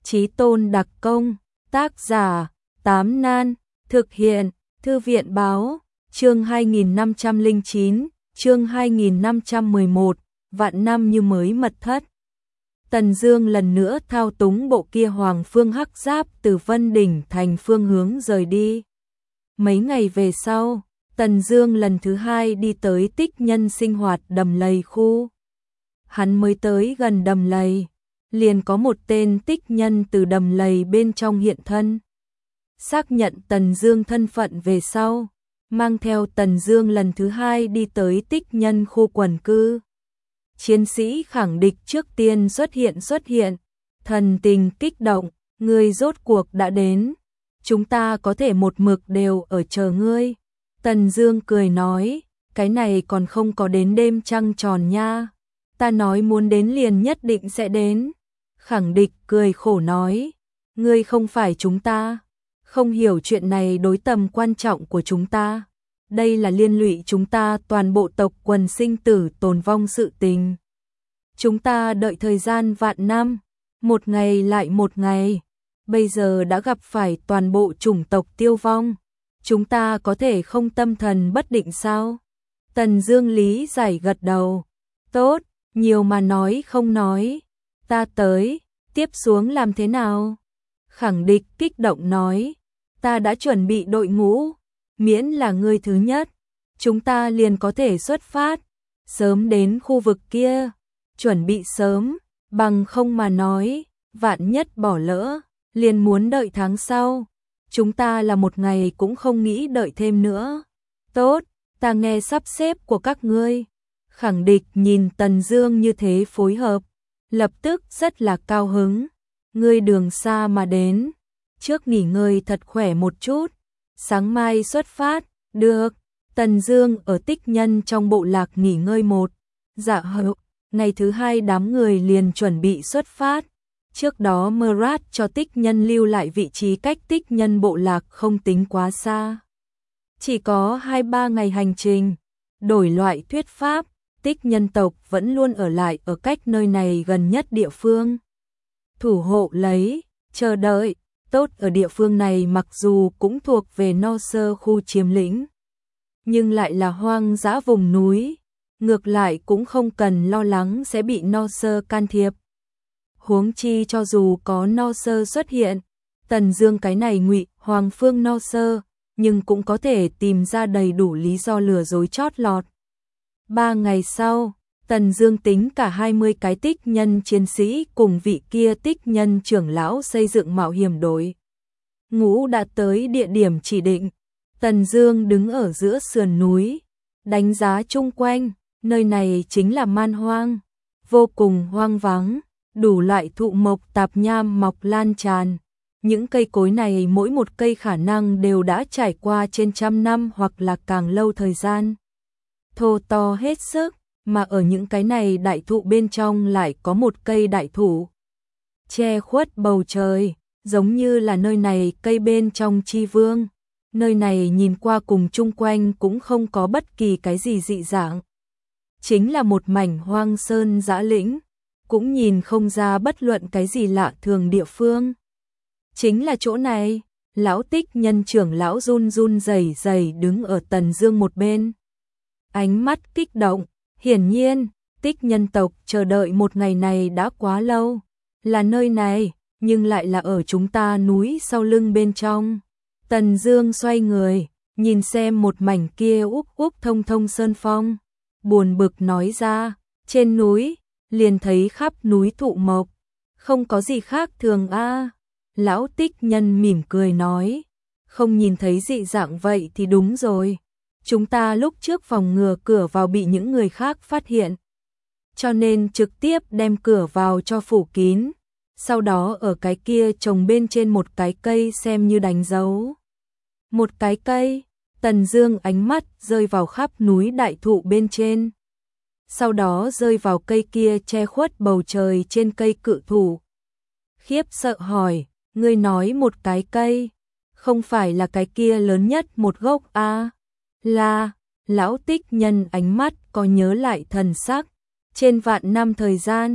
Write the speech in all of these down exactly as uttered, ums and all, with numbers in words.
Chí tôn đặc công, tác giả, Tám Nan, thực hiện, Thư viện báo, chương hai nghìn năm trăm lẻ chín, chương hai nghìn năm trăm mười một, vạn năm như mới mật thất. Tần Dương lần nữa thao túng bộ kia Hoàng Phương Hắc Giáp từ Vân Đỉnh thành phương hướng rời đi. Mấy ngày về sau, Tần Dương lần thứ hai đi tới Tích Nhân sinh hoạt đầm lầy khu. Hắn mới tới gần đầm lầy, liền có một tên tích nhân từ đầm lầy bên trong hiện thân. Xác nhận Tần Dương thân phận về sau, mang theo Tần Dương lần thứ hai đi tới tích nhân khu quần cư. Chiến sĩ khẳng địch trước tiên xuất hiện xuất hiện, thần tình kích động, ngươi rốt cuộc đã đến, chúng ta có thể một mực đều ở chờ ngươi. Tần Dương cười nói, cái này còn không có đến đêm trăng tròn nha, ta nói muốn đến liền nhất định sẽ đến. Khẳng địch cười khổ nói, ngươi không phải chúng ta, không hiểu chuyện này đối tầm quan trọng của chúng ta. Đây là liên lụy chúng ta toàn bộ tộc quần sinh tử tồn vong sự tình. Chúng ta đợi thời gian vạn năm, một ngày lại một ngày, bây giờ đã gặp phải toàn bộ chủng tộc tiêu vong. Chúng ta có thể không tâm thần bất định sao? Tần Dương lý giải gật đầu, tốt, nhiều mà nói không nói. Ta tới, tiếp xuống làm thế nào? Khẳng địch kích động nói, ta đã chuẩn bị đội ngũ, miễn là ngươi thứ nhất, chúng ta liền có thể xuất phát, sớm đến khu vực kia, chuẩn bị sớm, bằng không mà nói, vạn nhất bỏ lỡ, liền muốn đợi tháng sau, chúng ta là một ngày cũng không nghĩ đợi thêm nữa. Tốt, ta nghe sắp xếp của các ngươi. Khẳng địch nhìn Tần Dương như thế phối hợp, lập tức rất là cao hứng. Ngươi đường xa mà đến, trước nghỉ ngơi thật khỏe một chút, sáng mai xuất phát. Được. Tần Dương ở tích nhân trong bộ lạc nghỉ ngơi một dạ hậu, ngày thứ hai đám người liền chuẩn bị xuất phát. Trước đó Mrat cho tích nhân lưu lại vị trí cách tích nhân bộ lạc không tính quá xa, chỉ có hai ba ngày hành trình. Đổi loại thuyết pháp, tích nhân tộc vẫn luôn ở lại ở cách nơi này gần nhất địa phương, thủ hộ lấy, chờ đợi. Tốt, ở địa phương này mặc dù cũng thuộc về no sơ khu chiếm lĩnh, nhưng lại là hoang dã vùng núi, ngược lại cũng không cần lo lắng sẽ bị no sơ can thiệp. Huống chi cho dù có no sơ xuất hiện, Tần Dương cái này ngụy Hoàng Phương no sơ, nhưng cũng có thể tìm ra đầy đủ lý do lừa dối chót lọt. Ba ngày sau, Tần Dương tính cả hai mươi cái tích nhân chiến sĩ cùng vị kia tích nhân trưởng lão xây dựng mạo hiểm đội ngũ đã tới địa điểm chỉ định. Tần Dương đứng ở giữa sườn núi, đánh giá chung quanh, nơi này chính là man hoang, vô cùng hoang vắng, đủ loại thụ mộc tạp nham mọc lan tràn. Những cây cối này mỗi một cây khả năng đều đã trải qua trên trăm năm hoặc là càng lâu thời gian. Thô to hết sức, mà ở những cái này đại thụ bên trong lại có một cây đại thụ che khuất bầu trời, giống như là nơi này cây bên trong chi vương. Nơi này nhìn qua cùng chung quanh cũng không có bất kỳ cái gì dị dạng, chính là một mảnh hoang sơn dã lĩnh, cũng nhìn không ra bất luận cái gì lạ thường địa phương. Chính là chỗ này. Lão tích nhân trưởng lão run run rẩy rẩy đứng ở Tần Dương một bên, ánh mắt kích động. Hiển nhiên, tích nhân tộc chờ đợi một ngày này đã quá lâu. Là nơi này, nhưng lại là ở chúng ta núi sau lưng bên trong. Tần Dương xoay người, nhìn xem một mảnh kia úp úp thông thông sơn phong, buồn bực nói ra, trên núi, liền thấy khắp núi thụ mộc, không có gì khác thường a. À. Lão tích nhân mỉm cười nói, không nhìn thấy dị dạng vậy thì đúng rồi. Chúng ta lúc trước phòng ngừa cửa vào bị những người khác phát hiện, cho nên trực tiếp đem cửa vào cho phủ kín, sau đó ở cái kia trồng bên trên một cái cây xem như đánh dấu. Một cái cây. Tần Dương ánh mắt rơi vào khắp núi đại thụ bên trên, sau đó rơi vào cây kia che khuất bầu trời trên cây cự thụ. Khiếp sợ hỏi, ngươi nói một cái cây, không phải là cái kia lớn nhất một gốc a? À? Là. Lão tích nhân ánh mắt có nhớ lại thần sắc, trên vạn năm thời gian,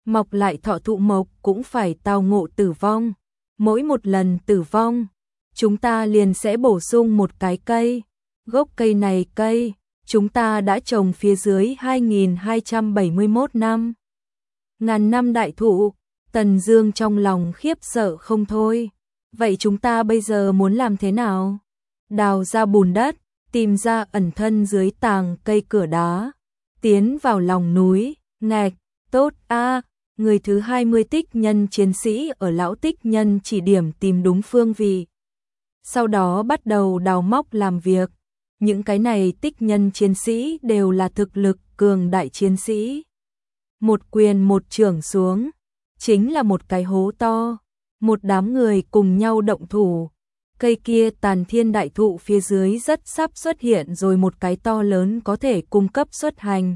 mọc lại thọ thụ mộc cũng phải tao ngộ tử vong. Mỗi một lần tử vong, chúng ta liền sẽ bổ sung một cái cây. Gốc cây này cây, chúng ta đã trồng phía dưới hai nghìn hai trăm bảy mươi mốt năm. Ngàn năm đại thụ, Tần Dương trong lòng khiếp sợ không thôi. Vậy chúng ta bây giờ muốn làm thế nào? Đào ra bùn đất, tìm ra ẩn thân dưới tàng cây cửa đá, tiến vào lòng núi, ngạch, tốt a, người thứ hai mươi tích nhân chiến sĩ ở lão tích nhân chỉ điểm tìm đúng phương vị. Sau đó bắt đầu đào móc làm việc. Những cái này tích nhân chiến sĩ đều là thực lực cường đại chiến sĩ. Một quyền một chưởng xuống, chính là một cái hố to. Một đám người cùng nhau động thủ. Cây kia tàn thiên đại thụ phía dưới rất sắp xuất hiện rồi một cái to lớn có thể cung cấp xuất hành.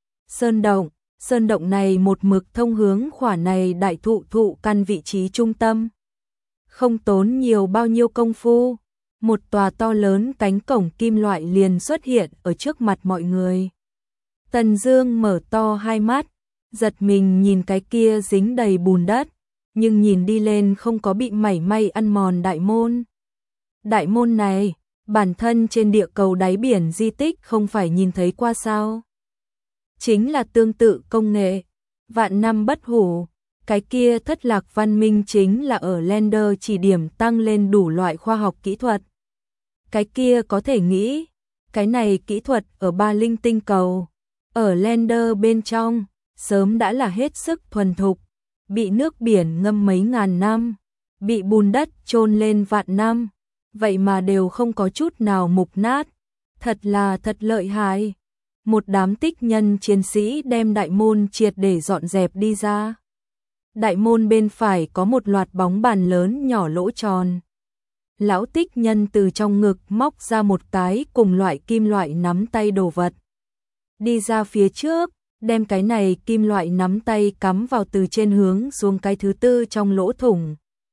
Sơn động, sơn động này một mực thông hướng khỏa này đại thụ thụ căn vị trí trung tâm. Không tốn nhiều bao nhiêu công phu, một tòa to lớn cánh cổng kim loại liền xuất hiện ở trước mặt mọi người. Tần Dương mở to hai mắt, giật mình nhìn cái kia dính đầy bùn đất, nhưng nhìn đi lên không có bị mảy may ăn mòn đại môn. Đại môn này, bản thân trên địa cầu đáy biển di tích không phải nhìn thấy qua sao? Chính là tương tự công nghệ, vạn năm bất hủ. Cái kia thất lạc văn minh chính là ở Lander chỉ điểm tăng lên đủ loại khoa học kỹ thuật. Cái kia có thể nghĩ, cái này kỹ thuật ở ba linh tinh cầu, ở Lander bên trong, sớm đã là hết sức thuần thục, bị nước biển ngâm mấy ngàn năm, bị bùn đất chôn lên vạn năm, vậy mà đều không có chút nào mục nát, thật là thật lợi hại. Một đám tích nhân chiến sĩ đem đại môn triệt để dọn dẹp đi ra. Đại môn bên phải có một loạt bóng bàn lớn nhỏ lỗ tròn. Lão tích nhân từ trong ngực móc ra một cái cùng loại kim loại nắm tay đồ vật. Đi ra phía trước, đem cái này kim loại nắm tay cắm vào từ trên hướng xuống cái thứ tư trong lỗ thủng.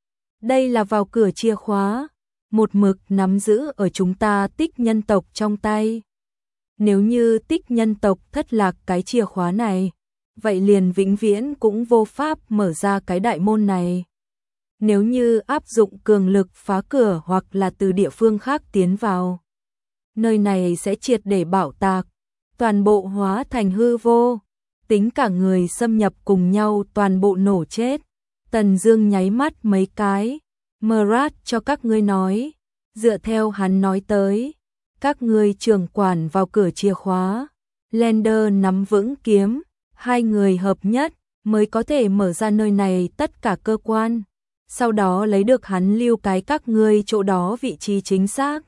Đây là vào cửa chìa khóa, một mực nắm giữ ở chúng ta tích nhân tộc trong tay. Nếu như tích nhân tộc thất lạc cái chìa khóa này, vậy liền vĩnh viễn cũng vô pháp mở ra cái đại môn này. Nếu như áp dụng cường lực phá cửa hoặc là từ địa phương khác tiến vào, nơi này sẽ triệt để bạo tạc, toàn bộ hóa thành hư vô, tính cả người xâm nhập cùng nhau toàn bộ nổ chết. Tần Dương nháy mắt mấy cái, Mrat cho các ngươi nói, dựa theo hắn nói tới, các ngươi trưởng quản vào cửa chìa khóa, Lander nắm vững kiếm, hai người hợp nhất mới có thể mở ra nơi này tất cả cơ quan, sau đó lấy được hắn lưu cái các ngươi chỗ đó vị trí chính xác.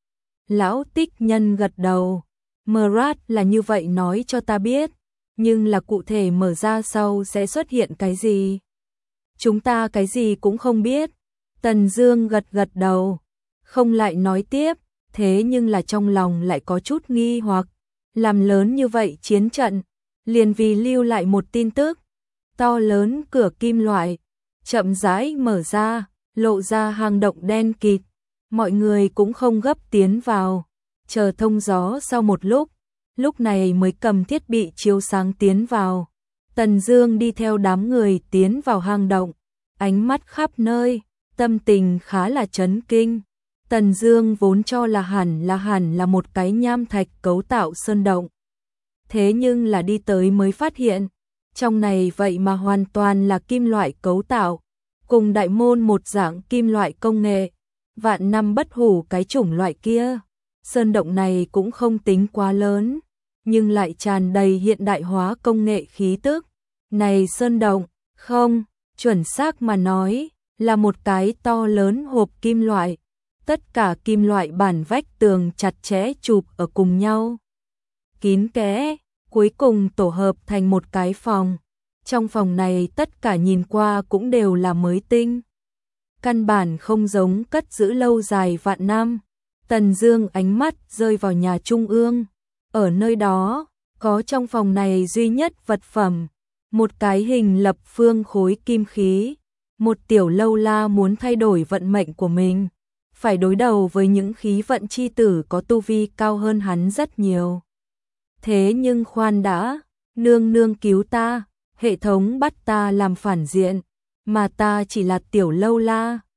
Lão tích nhân gật đầu, Mrat là như vậy nói cho ta biết, nhưng là cụ thể mở ra sau sẽ xuất hiện cái gì? Chúng ta cái gì cũng không biết. Tần Dương gật gật đầu, không lại nói tiếp, thế nhưng là trong lòng lại có chút nghi hoặc, làm lớn như vậy chiến trận, liền vì lưu lại một tin tức. To lớn cửa kim loại chậm rãi mở ra, lộ ra hang động đen kịt, mọi người cũng không gấp tiến vào, chờ thông gió sau một lúc, lúc này mới cầm thiết bị chiếu sáng tiến vào. Tần Dương đi theo đám người tiến vào hang động, ánh mắt khắp nơi, tâm tình khá là chấn kinh. Tần Dương vốn cho là hẳn là hẳn là một cái nham thạch cấu tạo sơn động. Thế nhưng là đi tới mới phát hiện, trong này vậy mà hoàn toàn là kim loại cấu tạo, cùng đại môn một dạng kim loại công nghệ, vạn năm bất hủ cái chủng loại kia. Sơn động này cũng không tính quá lớn, nhưng lại tràn đầy hiện đại hóa công nghệ khí tức. Này sơn động, không, chuẩn xác mà nói, là một cái to lớn hộp kim loại. Tất cả kim loại bản vách tường chặt chẽ chụp ở cùng nhau, kín kẽ, cuối cùng tổ hợp thành một cái phòng. Trong phòng này tất cả nhìn qua cũng đều là mới tinh, căn bản không giống cất giữ lâu dài vạn năm. Tần Dương ánh mắt rơi vào nhà trung ương, ở nơi đó có trong phòng này duy nhất vật phẩm, một cái hình lập phương khối kim khí. Một tiểu lâu la muốn thay đổi vận mệnh của mình, phải đối đầu với những khí vận chi tử có tu vi cao hơn hắn rất nhiều. Thế nhưng khoan đã, nương nương cứu ta, hệ thống bắt ta làm phản diện, mà ta chỉ là tiểu lâu la.